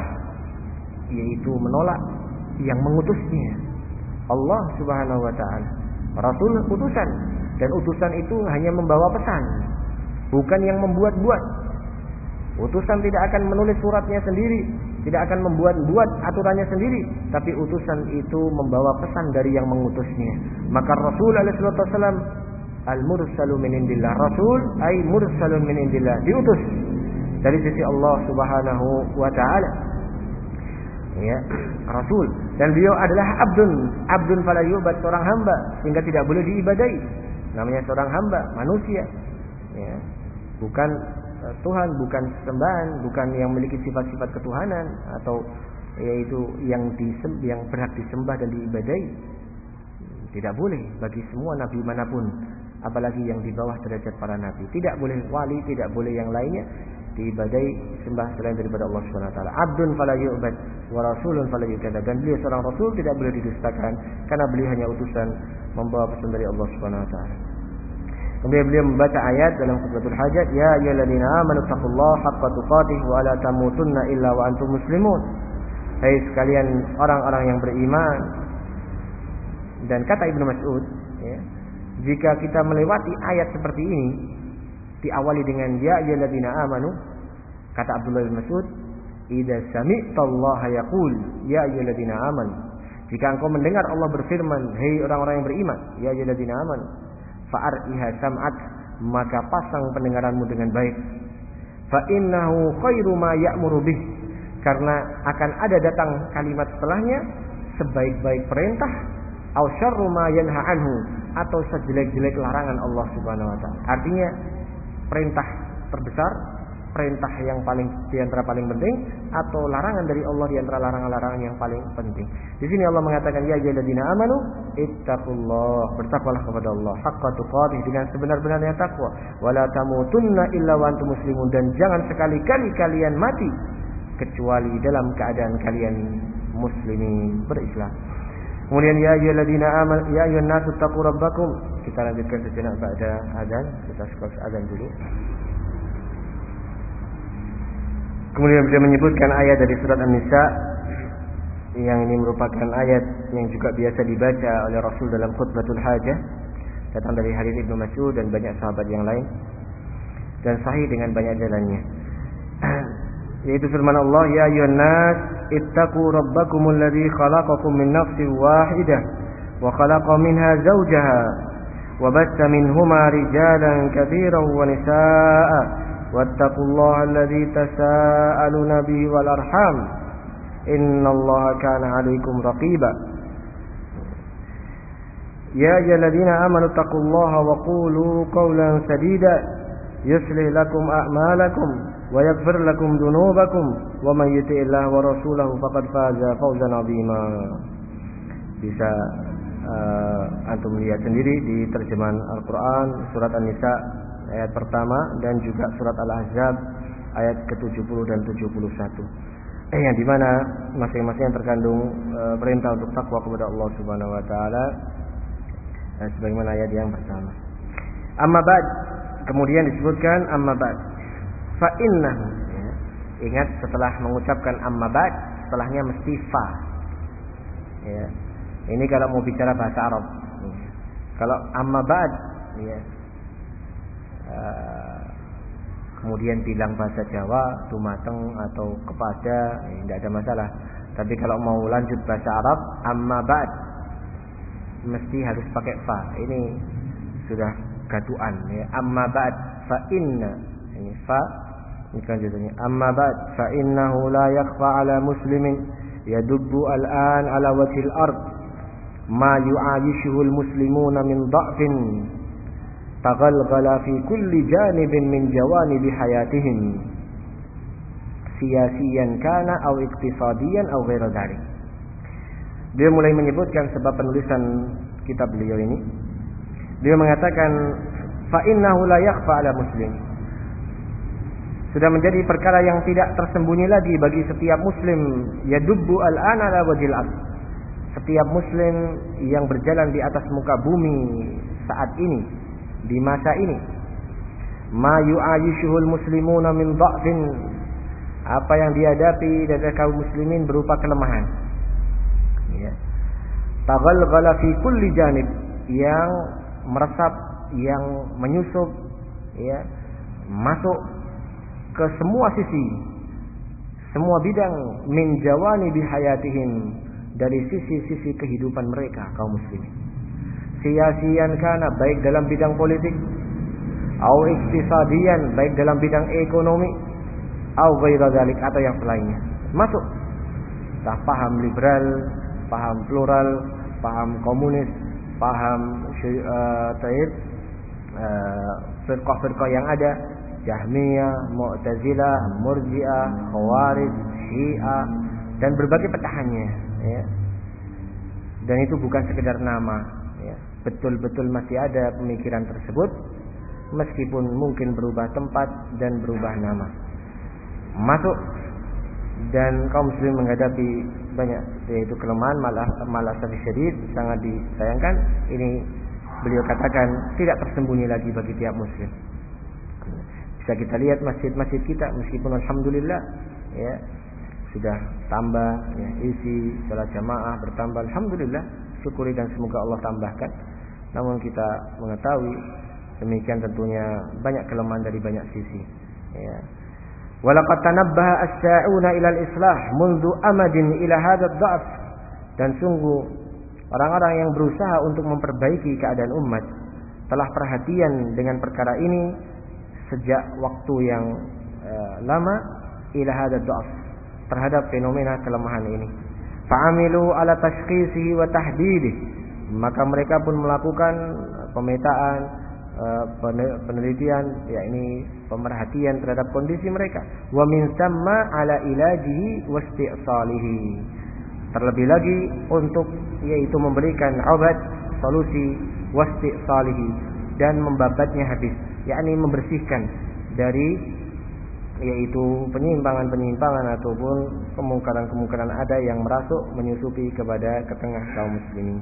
yaitu menolak yang mengutusnya, Allah Subhanahu wa taala. Rasul utusan, dan utusan itu hanya membawa pesan, bukan yang membuat-buat. Utusan tidak akan menulis suratnya sendiri, tidak akan membuat-buat aturannya sendiri, tapi utusan itu membawa pesan dari yang mengutusnya. Maka Rasul alaihi wasallam al-mursalu min indillah. Rasul ay mursalun min indillah, diutus dari sisi Allah Subhanahu wa taala. Ya, Rasul, dan beliau adalah abdun, abdun fala yu'bad, seorang hamba sehingga tidak boleh diibadai. Namanya seorang hamba, manusia. Ya. Bukan Tuhan, bukan sembahan, bukan yang memiliki sifat-sifat ketuhanan atau yaitu yang disem, yang berhak disembah dan diibadai. Tidak boleh bagi semua nabi manapun, apalagi yang di bawah derajat para nabi. Tidak boleh wali, tidak boleh yang lainnya diibadai, sembah selain daripada Allah Subhanahu wa taala. Abdun fala yu'bad wa rasulun fala yukadzdzab. Dan beliau seorang rasul, tidak boleh didustakan karena beliau hanya utusan membawa pesan dari Allah Subhanahu wa taala. Kemudian beliau membaca ayat dalam khutbatul hajat, ya ayyuhalladzina amanu taqullaha haqqa tuqatih wa la tamutunna illa wa antum muslimun. Hai sekalian orang-orang yang beriman. Dan kata Ibnu Mas'ud, ya, jika kita melewati ayat seperti ini diawali dengan ya ayyuhalladzina amanu, kata Abdullah bin Mas'ud, idza sami'tallaha yaqul ya ayyuhalladzina amanu, Jika engkau mendengar Allah berfirman, hei orang-orang yang beriman, ya ayyuhalladzina amanu, fa'ar'iha sam'at, maka pasang pendengaranmu dengan baik. Fa innahu khairu ma ya'muru bih, karena akan ada datang kalimat setelahnya sebaik-baik perintah, au syarru ma yanha anhu, atau sejelek-jelek larangan Allah Subhanahu wa taala. Artinya perintah terbesar, perintah yang paling di antara paling penting, atau larangan dari Allah di antara larangan-larangan yang paling penting. Di sini Allah mengatakan, ya ayyuhalladzina amanu ittaqullah, bertakwalah kepada Allah haqqa tuqatih, dengan sebenar-benarnya takwa, wala tamutunna illa wa antum muslimun, dan jangan sekali-kali kalian mati kecuali dalam keadaan kalian muslimin, berislam. Kemudian ya ayyuhalladzina amanu ya ayyuhan nasu taqu rabbakum. Kita lanjutkan sejenak pada azan, kita skors azan dulu. Kemudian beliau menyebutkan ayat dari surat An-Nisa, yang ini merupakan ayat yang juga biasa dibaca oleh Rasul dalam khutbatul hajah, datang dari hadits Ibnu Mas'ud dan banyak sahabat yang lain, dan sahih dengan banyak jalannya. Yaitu firman Allah, ya ayyuhan nas ittaqu rabbakumul ladzi khalaqakum min nafsin wahidah wa khalaqa minha zawjaha wa bassa minhuma rijalan katsiran wa nisaa'a wattaqullaha alladzi tasaaluna bihi wal arham innallaha kana 'alaikum raqiba. Ya ayyuhalladzina amanu taqullaha wa qulu qawlan sadida yuslih lakum a'malakum wa yaghfir lakum dhunubakum wa may yuti'illaha wa rasulahu faqad faza fawzan 'azima. Bisa uh, antum lihat sendiri di terjemahan Al-Qur'an surat An-Nisa ayat pertama dan juga surat Al-Ahzab ayat ke tujuh puluh dan tujuh puluh satu. Eh yang di mana masing-masing terkandung uh, perintah untuk takwa kepada Allah Subhanahu wa taala, uh, sebagaimana ayat yang pertama. Amma ba'd, kemudian disebutkan amma ba'd. Fa innahu, ya. Ingat setelah mengucapkan amma ba'd, setelahnya mesti fa. Ya. Ini kalau mau bicara bahasa Arab. Ya. Kalau amma ba'd, ya. Uh, kemudian bilang bahasa Jawa, tumateng atau kepada, ya, tidak ada masalah. Tapi kalau mau lanjut bahasa Arab, amma ba'd, mesti harus pakai fa. Ini sudah gaduan, ya. Amma ba'd fa inna, ini fa, ini kan jadinya amma ba'd fa innahu la yakhfa 'ala muslimin yadubbu al-an 'ala wajhil ard ma yu'ayishuhu al-muslimuna min dha'fin taghalghala fi kulli janibin min jawanibi hayatihim siyasiyan kana aw iqtisadiyan aw ghaira dhalik. Dia mulai menyebutkan sebab penulisan kitab beliau ini. Dia mengatakan fa innahu la yakhfa 'ala muslim. Sudah menjadi perkara yang tidak tersembunyi lagi bagi setiap muslim, yadubbu al-ana 'ala wajhil ard. Setiap muslim yang berjalan di atas muka bumi saat ini, di masa ini, ma yu'ayishuhul muslimuna min dha'fin, apa yang dihadapi dari kaum muslimin berupa kelemahan, ya. Taghalghala fi kulli janib, yang meresap, yang menyusup, ya, masuk ke semua sisi, semua bidang, min jawanibi hayatihim, dari sisi-sisi kehidupan mereka kaum muslimin. Siyasiyan kana, baik dalam bidang politik, au iktisadiyan, baik dalam bidang ekonomi, au ghaira dzalik, atau yang selainnya. Masuk. Entah paham liberal, paham plural, paham komunis, paham uh, taib, uh, firqah-firqah yang ada, Jahmiyah, Mu'tazilah, Murji'ah, Khawarij, Syiah, dan berbagai petahannya, ya. Dan itu bukan sekedar nama, ya. Betul-betul masih ada pemikiran tersebut, meskipun mungkin berubah tempat dan berubah nama. Masuk, dan kaum muslim menghadapi banyak, yaitu kelemahan, malah malah syadid, sangat disayangkan. Ini beliau katakan tidak tersembunyi lagi bagi tiap muslim. Bisa kita lihat masjid-masjid kita, meskipun alhamdulillah, ya, sudah tambah, ya, isi salat jamaah bertambah, alhamdulillah, syukuri dan semoga Allah tambahkan. Namun kita mengetahui demikian tentunya banyak kelemahan dari banyak sisi, ya. Walaqad tanabbaha as-sa'una ila al-islah mundu amadin ila hadha ad-dha'f Dan sungguh orang-orang yang berusaha untuk memperbaiki keadaan umat telah perhatian dengan perkara ini sejak waktu yang uh, lama ila hada dha'f, terhadap fenomena kelemahan ini. Fa'amilu ala tashkhisihi wa tahdidihi, maka mereka pun melakukan pemetaan, penelitian, yakni pemerhatian terhadap kondisi mereka. Wa min thamma ala ilajihi wa isti'salihi, terlebih lagi untuk yaitu memberikan obat, solusi, wa isti'salihi, dan membabatnya habis, yakni membersihkan dari yaitu penyimpangan-penyimpangan ataupun kemungkaran-kemungkaran ada yang merasuk menyusupi kepada ke tengah kaum muslimin,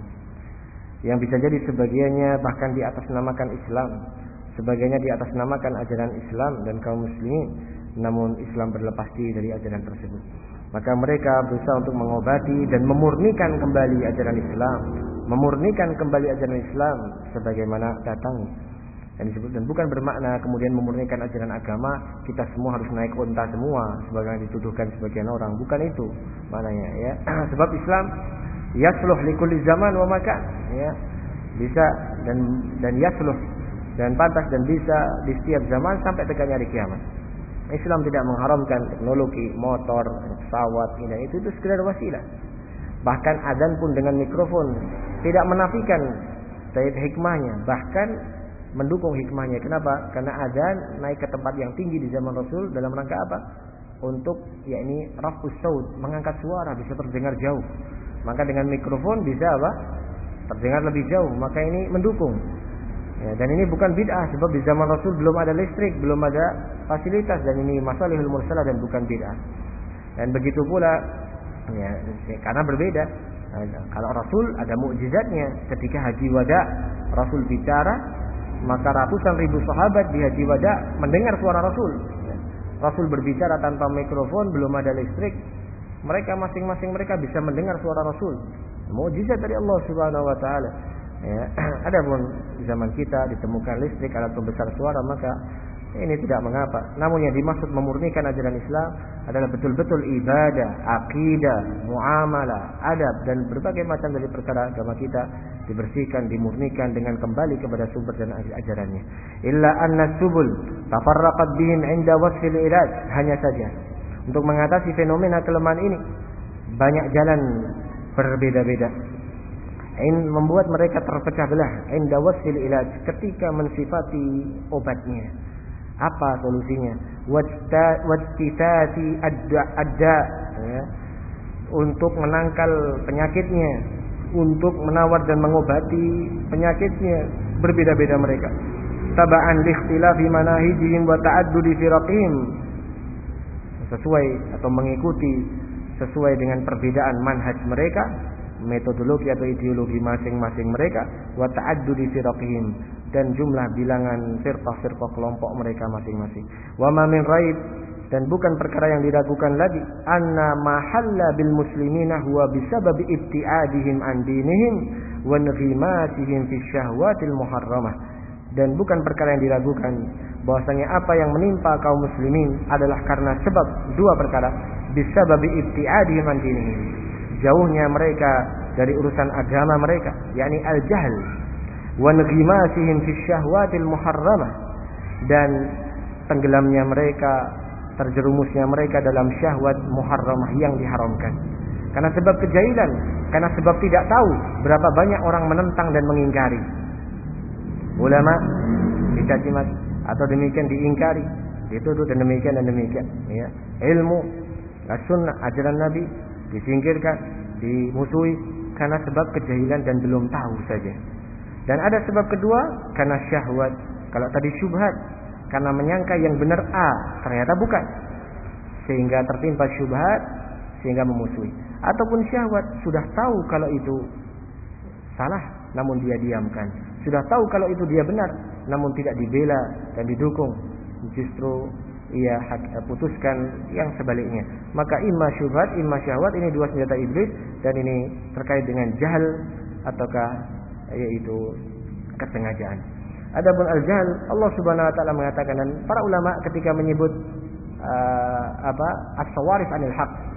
yang bisa jadi sebagiannya bahkan di atas namakan Islam, sebagiannya di atas namakan ajaran Islam dan kaum muslimin, namun Islam berlepas diri dari ajaran tersebut. Maka mereka berusaha untuk mengobati dan memurnikan kembali ajaran Islam, memurnikan kembali ajaran Islam sebagaimana datang. Dan disebut, dan bukan bermakna kemudian memurnikan ajaran agama kita semua harus naik unta semua sebagaimana dituduhkan sebagian orang, bukan itu maknanya ya. Sebab Islam yasluh likulli zaman wa makan, ya, bisa dan dan yasluh dan pantas dan bisa di setiap zaman sampai tegaknya hari kiamat. Islam tidak mengharamkan teknologi, motor, pesawat, ini itu itu sekedar wasilah. Bahkan adzan pun dengan mikrofon tidak menafikan daya hikmahnya, bahkan mendukung hikmahnya. Kenapa? Karena adzan naik ke tempat yang tinggi di zaman Rasul dalam rangka apa? Untuk yakni raf'us saut, mengangkat suara bisa terdengar jauh. Maka dengan mikrofon bisa apa? Terdengar lebih jauh. Maka ini mendukung. Ya, dan ini bukan bid'ah, sebab di zaman Rasul belum ada listrik, belum ada fasilitas, dan ini masalihul mursalah dan bukan bid'ah. Dan begitu pula, ya, karena berbeda. Nah, kalau Rasul ada mukjizatnya, ketika haji wada Rasul bicara, maka ratusan ribu sahabat di haji wada mendengar suara Rasul. Ya, Rasul berbicara tanpa mikrofon, belum ada listrik. Mereka masing-masing mereka bisa mendengar suara Rasul. Mukjizat dari Allah Subhanahu wa taala. Ya, adapun di zaman kita ditemukan listrik, alat pembesar suara, maka ini tidak mengapa. Namun yang dimaksud memurnikan ajaran Islam adalah betul-betul ibadah, akidah, muamalah, adab dan berbagai macam dari perkara agama kita dibersihkan, dimurnikan dengan kembali kepada sumber dan ajarannya. Illa anna subul tafarraqat bihim 'inda wasfil ilaj, hanya saja untuk mengatasi fenomena kelemahan ini banyak jalan berbeda-beda. In membuat mereka terpecah belah inda wasfil ilaj, ketika mensifati obatnya. Apa solusinya? Wajtitati adda, ya, untuk menangkal penyakitnya, untuk menawar dan mengobati penyakitnya, berbeda-beda mereka. Taba'an li ikhtilafi manahijihim wa ta'addudi firaqihim, sesuai atau mengikuti sesuai dengan perbedaan manhaj mereka, metodologi atau ideologi masing-masing mereka, wa ta'addudi firaqihim, dan jumlah bilangan firqah-firqah kelompok mereka masing-masing. Wa ma min raib, dan bukan perkara yang diragukan lagi, anna ma halla bil muslimina huwa bisababi ibtiadihim an dinihim wa inghimasihim fi syahwatil muharramah, dan bukan perkara yang diragukan bahwasanya apa yang menimpa kaum muslimin adalah karena sebab dua perkara, bisababi ibtiadihim an dinihim, jauhnya mereka dari urusan agama mereka, yakni al-jahl, wa inghimasihim fi syahwatil muharramah, dan tenggelamnya mereka, terjerumusnya mereka dalam syahwat muharramah yang diharamkan. Karena sebab kejahilan, karena sebab tidak tahu berapa banyak orang menentang dan mengingkari. Ulama dicaci maki atau demikian diingkari, dituduh dan demikian dan demikian, ya. Ilmu, as-sunnah, ajaran Nabi disingkirkan, dimusuhi karena sebab kejahilan dan belum tahu saja. Dan ada sebab kedua, karena syahwat. Kalau tadi syubhat, karena menyangka yang benar A, ternyata bukan, sehingga tertimpa syubhat, sehingga memusuhi. Ataupun syahwat, sudah tahu kalau itu salah, namun dia diamkan. Sudah tahu kalau itu dia benar, namun tidak dibela dan didukung, justru ia putuskan yang sebaliknya. Maka imma syubhat, imma syahwat, ini dua senjata iblis, dan ini terkait dengan jahal ataukah yaitu kesengajaan. Adapun al-jahl, Allah Subhanahu wa taala mengatakan, dan para ulama ketika menyebut uh, apa as-sawarif anil haq,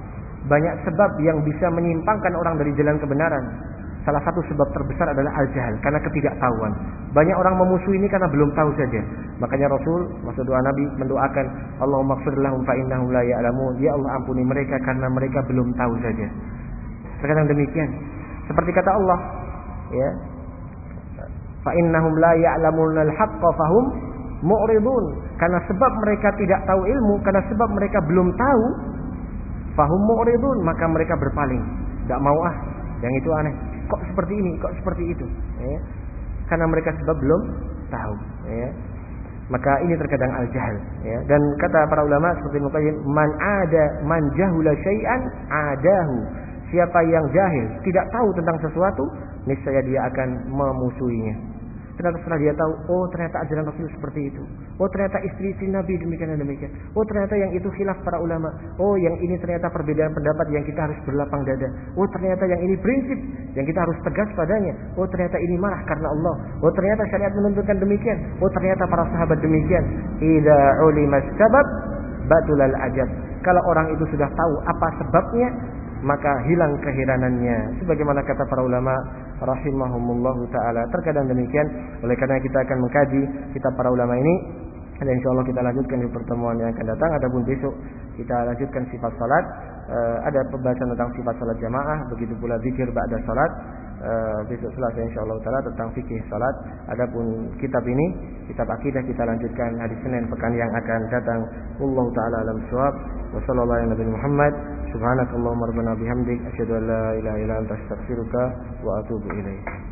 banyak sebab yang bisa menyimpangkan orang dari jalan kebenaran. Salah satu sebab terbesar adalah al-jahal, karena ketidaktahuan. Banyak orang memusuhi ini karena belum tahu saja. Makanya Rasul, maksud doa Nabi, mendoakan, Allahumma ighfir lahum fa innahum la ya'lamun. Ya Allah, ampuni mereka karena mereka belum tahu saja. Terkadang demikian. Seperti kata Allah, ya, fa innahum la ya'lamunal haqqa fahum mu'ridun. Karena sebab mereka tidak tahu ilmu, karena sebab mereka belum tahu, fahum mu'ridun, maka mereka berpaling. Tidak mau ah, yang itu aneh. Kok seperti ini, kok seperti itu, ya. Karena mereka sebab belum tahu, ya. Maka ini terkadang al-jahal, ya. Dan kata para ulama seperti Muqayyim, man ada man jahula syai'an adahu. Siapa yang jahil, tidak tahu tentang sesuatu, niscaya dia akan memusuhinya. Ternyata setelah dia tahu, oh ternyata ajaran Rasul seperti itu. Oh ternyata istri-istri Nabi demikian dan demikian. Oh ternyata yang itu khilaf para ulama. Oh yang ini ternyata perbedaan pendapat yang kita harus berlapang dada. Oh ternyata yang ini prinsip yang kita harus tegas padanya. Oh ternyata ini marah karena Allah. Oh ternyata syariat menuntutkan demikian. Oh ternyata para sahabat demikian. Idza ulimas sabab batulal ajab. Kalau orang itu sudah tahu apa sebabnya, maka hilang keheranannya. Sebagaimana kata para ulama rahimahumullahu taala, terkadang demikian. Oleh karena kita akan mengkaji kitab para ulama ini, dan insyaallah kita lanjutkan di pertemuan yang akan datang. Adapun besok kita lanjutkan sifat salat. Uh, ada pembahasan tentang sifat salat jamaah, begitu pula zikir ba'da salat. Uh, besok Selasa insyaallah taala tentang fikih salat. Adapun kitab ini, kitab akidah, kita lanjutkan hari Senin pekan yang akan datang. Wallahu taala alam shawab. Wa sallallahu ala nabi Muhammad. Subhanakallahumma rabbana bihamdik asyhadu an la ilaha illa anta astaghfiruka wa atubu ilaik.